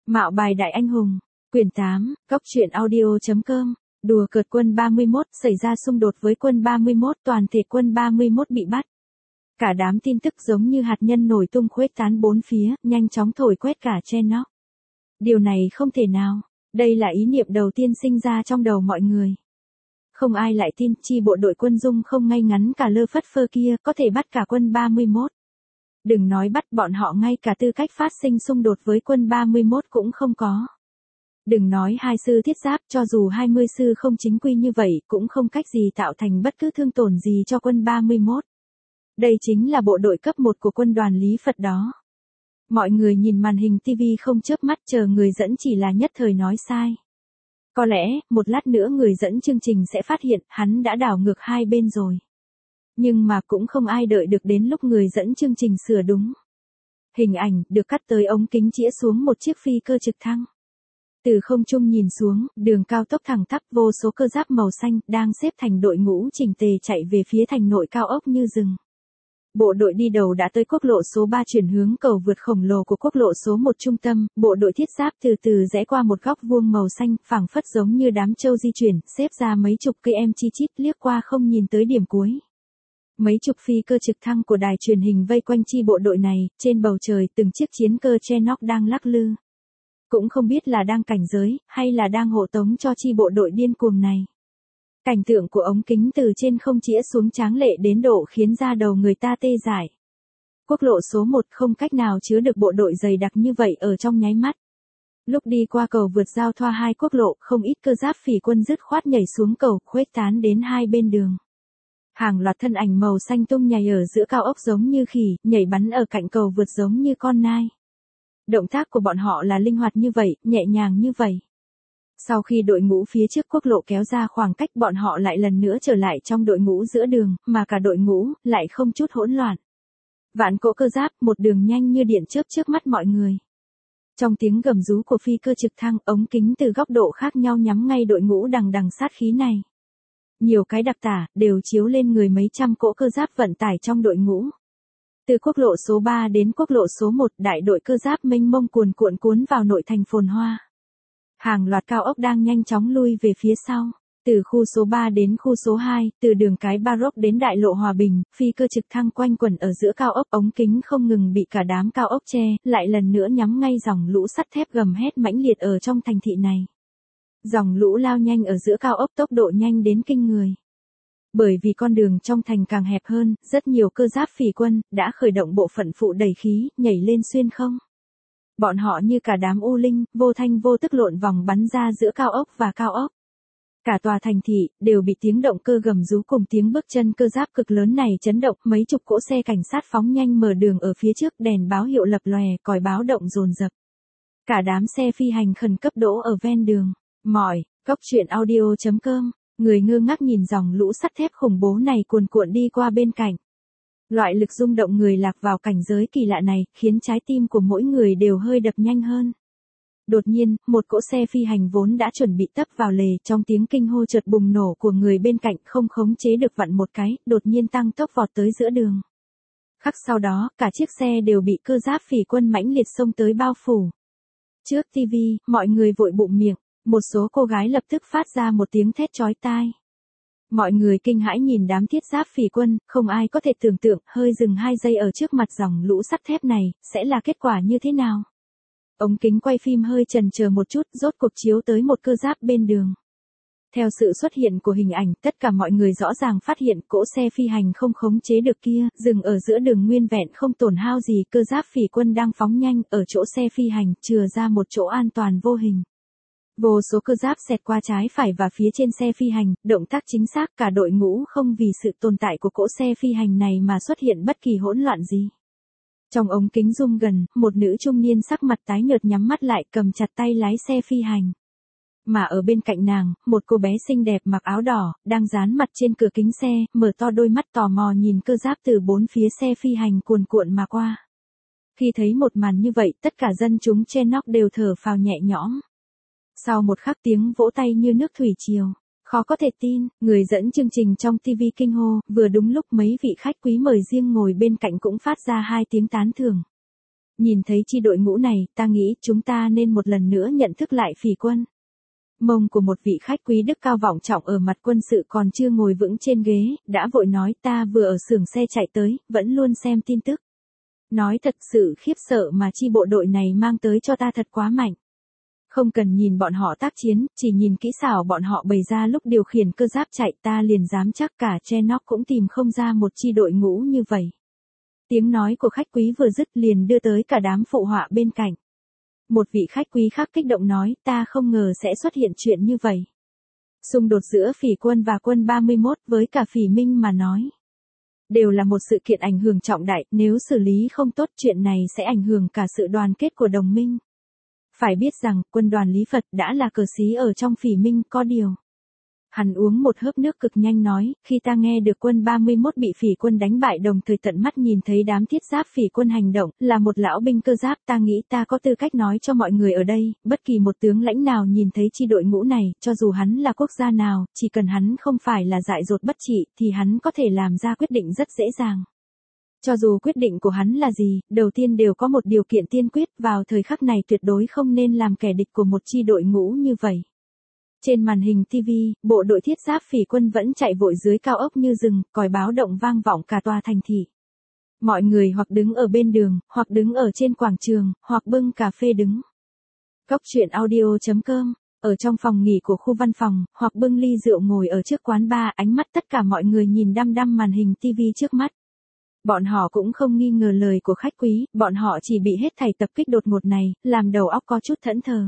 Mạo bài đại anh hùng, quyển 8, góc truyện audio.com, đùa cợt quân 31, xảy ra xung đột với quân 31, toàn thể quân 31 bị bắt. Cả đám tin tức giống như hạt nhân nổi tung khuếch tán bốn phía, nhanh chóng thổi quét cả Chernobyl. Điều này không thể nào, đây là ý niệm đầu tiên sinh ra trong đầu mọi người. Không ai lại tin chi bộ đội quân Dung không ngay ngắn cả lơ phất phơ kia có thể bắt cả quân 31. Đừng nói bắt, bọn họ ngay cả tư cách phát sinh xung đột với quân 31 cũng không có. Đừng nói hai sư thiết giáp, cho dù 20 sư không chính quy như vậy cũng không cách gì tạo thành bất cứ thương tổn gì cho quân 31. Đây chính là bộ đội cấp 1 của quân đoàn Lý Phật đó. Mọi người nhìn màn hình TV không chớp mắt, chờ người dẫn chỉ là nhất thời nói sai. Có lẽ, một lát nữa người dẫn chương trình sẽ phát hiện hắn đã đảo ngược hai bên rồi. Nhưng mà cũng không ai đợi được đến lúc người dẫn chương trình sửa đúng. Hình ảnh được cắt tới ống kính chĩa xuống một chiếc phi cơ trực thăng. Từ không trung nhìn xuống, đường cao tốc thẳng tắp, vô số cơ giáp màu xanh đang xếp thành đội ngũ chỉnh tề chạy về phía thành nội cao ốc như rừng. Bộ đội đi đầu đã tới quốc lộ số 3 chuyển hướng cầu vượt khổng lồ của quốc lộ số 1 trung tâm, bộ đội thiết giáp từ từ rẽ qua một góc vuông màu xanh, phảng phất giống như đám trâu di chuyển, xếp ra mấy chục cây em chi chít, liếc qua không nhìn tới điểm cuối. Mấy chục phi cơ trực thăng của đài truyền hình vây quanh chi bộ đội này, trên bầu trời từng chiếc chiến cơ Chernobyl đang lắc lư. Cũng không biết là đang cảnh giới, hay là đang hộ tống cho chi bộ đội điên cuồng này. Cảnh tượng của ống kính từ trên không chĩa xuống tráng lệ đến độ khiến da đầu người ta tê dại. Quốc lộ số 1 không cách nào chứa được bộ đội dày đặc như vậy ở trong nháy mắt. Lúc đi qua cầu vượt giao thoa hai quốc lộ, không ít cơ giáp phỉ quân dứt khoát nhảy xuống cầu, khuếch tán đến hai bên đường. Hàng loạt thân ảnh màu xanh tung nhảy ở giữa cao ốc giống như khỉ, nhảy bắn ở cạnh cầu vượt giống như con nai. Động tác của bọn họ là linh hoạt như vậy, nhẹ nhàng như vậy. Sau khi đội ngũ phía trước quốc lộ kéo ra khoảng cách, bọn họ lại lần nữa trở lại trong đội ngũ giữa đường, mà cả đội ngũ lại không chút hỗn loạn. Vạn cỗ cơ giáp, một đường nhanh như điện chớp trước mắt mọi người. Trong tiếng gầm rú của phi cơ trực thăng, ống kính từ góc độ khác nhau nhắm ngay đội ngũ đằng đằng sát khí này. Nhiều cái đặc tả đều chiếu lên người mấy trăm cỗ cơ giáp vận tải trong đội ngũ. Từ quốc lộ số 3 đến quốc lộ số 1, đại đội cơ giáp mênh mông cuồn cuộn cuốn vào nội thành phồn hoa. Hàng loạt cao ốc đang nhanh chóng lui về phía sau. Từ khu số 3 đến khu số 2, từ đường cái Baroque đến đại lộ Hòa Bình, phi cơ trực thăng quanh quẩn ở giữa cao ốc, ống kính không ngừng bị cả đám cao ốc che, lại lần nữa nhắm ngay dòng lũ sắt thép gầm hét mãnh liệt ở trong thành thị này. Dòng lũ lao nhanh ở giữa cao ốc, tốc độ nhanh đến kinh người. Bởi vì con đường trong thành càng hẹp hơn, rất nhiều cơ giáp phỉ quân đã khởi động bộ phận phụ đẩy khí, nhảy lên xuyên không. Bọn họ như cả đám u linh, vô thanh vô tức lộn vòng bắn ra giữa cao ốc và cao ốc. Cả tòa thành thị đều bị tiếng động cơ gầm rú cùng tiếng bước chân cơ giáp cực lớn này chấn động, mấy chục cỗ xe cảnh sát phóng nhanh mở đường ở phía trước, đèn báo hiệu lập lòe, còi báo động dồn dập. Cả đám xe phi hành khẩn cấp đỗ ở ven đường. Góc truyện audio.com, người ngơ ngác nhìn dòng lũ sắt thép khủng bố này cuồn cuộn đi qua bên cạnh. Loại lực rung động người lạc vào cảnh giới kỳ lạ này, khiến trái tim của mỗi người đều hơi đập nhanh hơn. Đột nhiên, một cỗ xe phi hành vốn đã chuẩn bị tấp vào lề, trong tiếng kinh hô chợt bùng nổ của người bên cạnh không khống chế được vặn một cái, đột nhiên tăng tốc vọt tới giữa đường. Khắc sau đó, cả chiếc xe đều bị cơ giáp phỉ quân mãnh liệt xông tới bao phủ. Trước TV, mọi người vội bụm miệng, một số cô gái lập tức phát ra một tiếng thét chói tai. Mọi người kinh hãi nhìn đám thiết giáp phỉ quân, không ai có thể tưởng tượng, hơi dừng 2 giây ở trước mặt dòng lũ sắt thép này, sẽ là kết quả như thế nào. Ống kính quay phim hơi chần chờ một chút, rốt cuộc chiếu tới một cơ giáp bên đường. Theo sự xuất hiện của hình ảnh, tất cả mọi người rõ ràng phát hiện cỗ xe phi hành không khống chế được kia, dừng ở giữa đường nguyên vẹn không tổn hao gì, cơ giáp phỉ quân đang phóng nhanh, ở chỗ xe phi hành, chừa ra một chỗ an toàn vô hình. Vô số cơ giáp xẹt qua trái phải và phía trên xe phi hành, động tác chính xác, cả đội ngũ không vì sự tồn tại của cỗ xe phi hành này mà xuất hiện bất kỳ hỗn loạn gì. Trong ống kính zoom gần, một nữ trung niên sắc mặt tái nhợt nhắm mắt lại, cầm chặt tay lái xe phi hành. Mà ở bên cạnh nàng, một cô bé xinh đẹp mặc áo đỏ, đang dán mặt trên cửa kính xe, mở to đôi mắt tò mò nhìn cơ giáp từ bốn phía xe phi hành cuồn cuộn mà qua. Khi thấy một màn như vậy, tất cả dân chúng Chernobyl đều thở phào nhẹ nhõm. Sau một khắc, tiếng vỗ tay như nước thủy triều. Khó có thể tin, người dẫn chương trình trong TV kinh hô, vừa đúng lúc mấy vị khách quý mời riêng ngồi bên cạnh cũng phát ra 2 tiếng tán thưởng. Nhìn thấy chi đội ngũ này, ta nghĩ chúng ta nên một lần nữa nhận thức lại phỉ quân. Mông của một vị khách quý đức cao vọng trọng ở mặt quân sự còn chưa ngồi vững trên ghế, đã vội nói ta vừa ở xưởng xe chạy tới, vẫn luôn xem tin tức. Nói thật sự khiếp sợ mà chi bộ đội này mang tới cho ta thật quá mạnh. Không cần nhìn bọn họ tác chiến, chỉ nhìn kỹ xảo bọn họ bày ra lúc điều khiển cơ giáp chạy ta liền dám chắc cả Chernobyl cũng tìm không ra một chi đội ngũ như vậy. Tiếng nói của khách quý vừa dứt liền đưa tới cả đám phụ họa bên cạnh. Một vị khách quý khác kích động nói ta không ngờ sẽ xuất hiện chuyện như vậy. Xung đột giữa phỉ quân và quân 31 với cả phỉ Minh mà nói. Đều là một sự kiện ảnh hưởng trọng đại, nếu xử lý không tốt chuyện này sẽ ảnh hưởng cả sự đoàn kết của đồng minh. Phải biết rằng, quân đoàn Lý Phật đã là cờ xí ở trong phỉ Minh có điều. Hắn uống một hớp nước cực nhanh nói, khi ta nghe được quân 31 bị phỉ quân đánh bại đồng thời tận mắt nhìn thấy đám thiết giáp phỉ quân hành động, là một lão binh cơ giáp ta nghĩ ta có tư cách nói cho mọi người ở đây, bất kỳ một tướng lãnh nào nhìn thấy chi đội ngũ này, cho dù hắn là quốc gia nào, chỉ cần hắn không phải là dại dột bất trị, thì hắn có thể làm ra quyết định rất dễ dàng. Cho dù quyết định của hắn là gì, đầu tiên đều có một điều kiện tiên quyết, vào thời khắc này tuyệt đối không nên làm kẻ địch của một chi đội ngũ như vậy. Trên màn hình TV, bộ đội thiết giáp phỉ quân vẫn chạy vội dưới cao ốc như rừng, còi báo động vang vọng cả tòa thành thị. Mọi người hoặc đứng ở bên đường, hoặc đứng ở trên quảng trường, hoặc bưng cà phê đứng. Cóc truyện audio.com, ở trong phòng nghỉ của khu văn phòng, hoặc bưng ly rượu ngồi ở trước quán bar, ánh mắt tất cả mọi người nhìn đăm đăm màn hình TV trước mắt. Bọn họ cũng không nghi ngờ lời của khách quý, bọn họ chỉ bị hết thảy tập kích đột ngột này, làm đầu óc có chút thẫn thờ.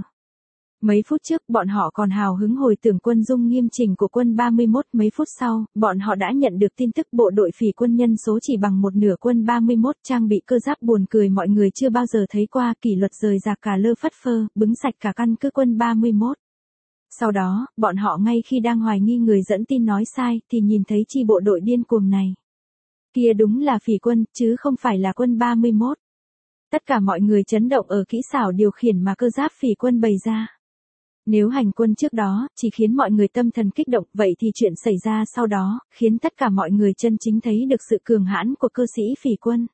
Mấy phút trước, bọn họ còn hào hứng hồi tưởng quân dung nghiêm chỉnh của quân 31, mấy phút sau, bọn họ đã nhận được tin tức bộ đội phỉ quân nhân số chỉ bằng một nửa quân 31, trang bị cơ giáp buồn cười mọi người chưa bao giờ thấy qua, kỷ luật rời rạc cả lơ phất phơ, bứng sạch cả căn cứ quân 31. Sau đó, bọn họ ngay khi đang hoài nghi người dẫn tin nói sai, thì nhìn thấy chi bộ đội điên cuồng này. Kia đúng là phỉ quân, chứ không phải là quân 31. Tất cả mọi người chấn động ở kỹ xảo điều khiển mà cơ giáp phỉ quân bày ra. Nếu hành quân trước đó, chỉ khiến mọi người tâm thần kích động, vậy thì chuyện xảy ra sau đó, khiến tất cả mọi người chân chính thấy được sự cường hãn của cơ sĩ phỉ quân.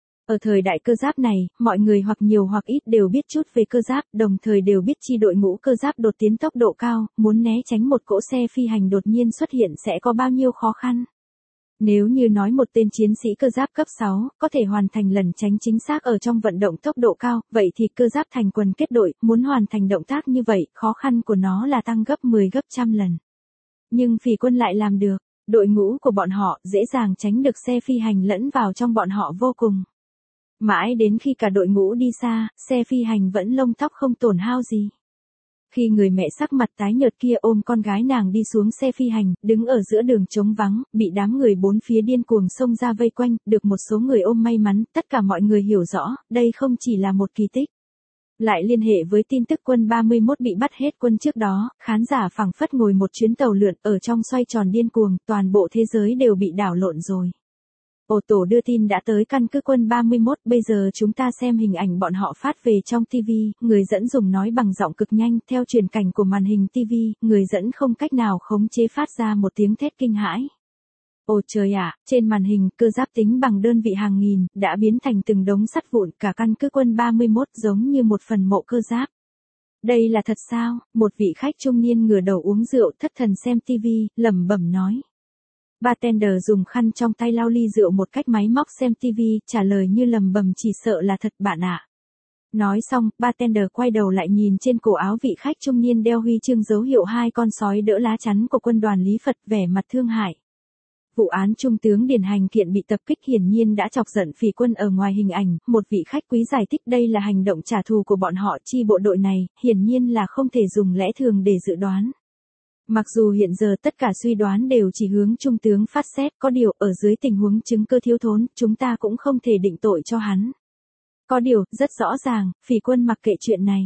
Ở thời đại cơ giáp này, mọi người hoặc nhiều hoặc ít đều biết chút về cơ giáp, đồng thời đều biết chi đội ngũ cơ giáp đột tiến tốc độ cao, muốn né tránh một cỗ xe phi hành đột nhiên xuất hiện sẽ có bao nhiêu khó khăn. Nếu như nói một tên chiến sĩ cơ giáp cấp 6, có thể hoàn thành lần tránh chính xác ở trong vận động tốc độ cao, vậy thì cơ giáp thành quần kết đội, muốn hoàn thành động tác như vậy, khó khăn của nó là tăng gấp 10 gấp trăm lần. Nhưng phỉ quân lại làm được, đội ngũ của bọn họ dễ dàng tránh được xe phi hành lẫn vào trong bọn họ vô cùng. Mãi đến khi cả đội ngũ đi xa, xe phi hành vẫn lông tóc không tổn hao gì. Khi người mẹ sắc mặt tái nhợt kia ôm con gái nàng đi xuống xe phi hành, đứng ở giữa đường trống vắng, bị đám người bốn phía điên cuồng xông ra vây quanh, được một số người ôm may mắn, tất cả mọi người hiểu rõ, đây không chỉ là một kỳ tích. Lại liên hệ với tin tức quân 31 bị bắt hết quân trước đó, khán giả phảng phất ngồi một chuyến tàu lượn ở trong xoay tròn điên cuồng, toàn bộ thế giới đều bị đảo lộn rồi. Ổ tổ đưa tin đã tới căn cứ quân 31, bây giờ chúng ta xem hình ảnh bọn họ phát về trong TV, người dẫn dùng nói bằng giọng cực nhanh, theo truyền cảnh của màn hình TV, người dẫn không cách nào khống chế phát ra một tiếng thét kinh hãi. Ồ trời ạ, trên màn hình, cơ giáp tính bằng đơn vị hàng nghìn, đã biến thành từng đống sắt vụn, cả căn cứ quân 31 giống như một phần mộ cơ giáp. Đây là thật sao? Một vị khách trung niên ngửa đầu uống rượu thất thần xem TV, lẩm bẩm nói. Bartender dùng khăn trong tay lau ly rượu một cách máy móc xem TV, trả lời như lầm bầm chỉ sợ là thật bạn ạ. Nói xong, bartender quay đầu lại nhìn trên cổ áo vị khách trung niên đeo huy chương dấu hiệu hai con sói đỡ lá chắn của quân đoàn Lý Phật, vẻ mặt thương hại. Vụ án trung tướng Điền Hành Kiện bị tập kích hiển nhiên đã chọc giận phỉ quân ở ngoài hình ảnh, một vị khách quý giải thích đây là hành động trả thù của bọn họ, chi bộ đội này, hiển nhiên là không thể dùng lẽ thường để dự đoán. Mặc dù hiện giờ tất cả suy đoán đều chỉ hướng trung tướng phát xét, có điều ở dưới tình huống chứng cơ thiếu thốn, chúng ta cũng không thể định tội cho hắn. Có điều, rất rõ ràng, phỉ quân mặc kệ chuyện này.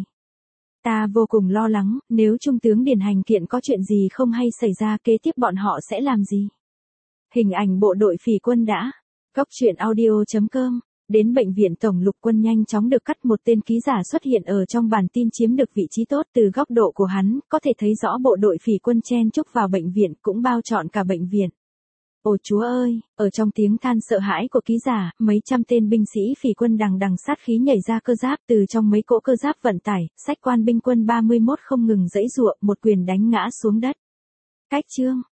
Ta vô cùng lo lắng, nếu trung tướng Điền Hành Kiện có chuyện gì không hay xảy ra kế tiếp bọn họ sẽ làm gì? Hình ảnh bộ đội phỉ quân đã. Cóc truyện audio.com. Đến bệnh viện tổng lục quân nhanh chóng được cắt, một tên ký giả xuất hiện ở trong bản tin chiếm được vị trí tốt, từ góc độ của hắn, có thể thấy rõ bộ đội phỉ quân chen chúc vào bệnh viện cũng bao trọn cả bệnh viện. Ôi Chúa ơi, ở trong tiếng than sợ hãi của ký giả, mấy trăm tên binh sĩ phỉ quân đằng đằng sát khí nhảy ra cơ giáp, từ trong mấy cỗ cơ giáp vận tải, xách quan binh quân 31 không ngừng giãy giụa, một quyền đánh ngã xuống đất. Cách chương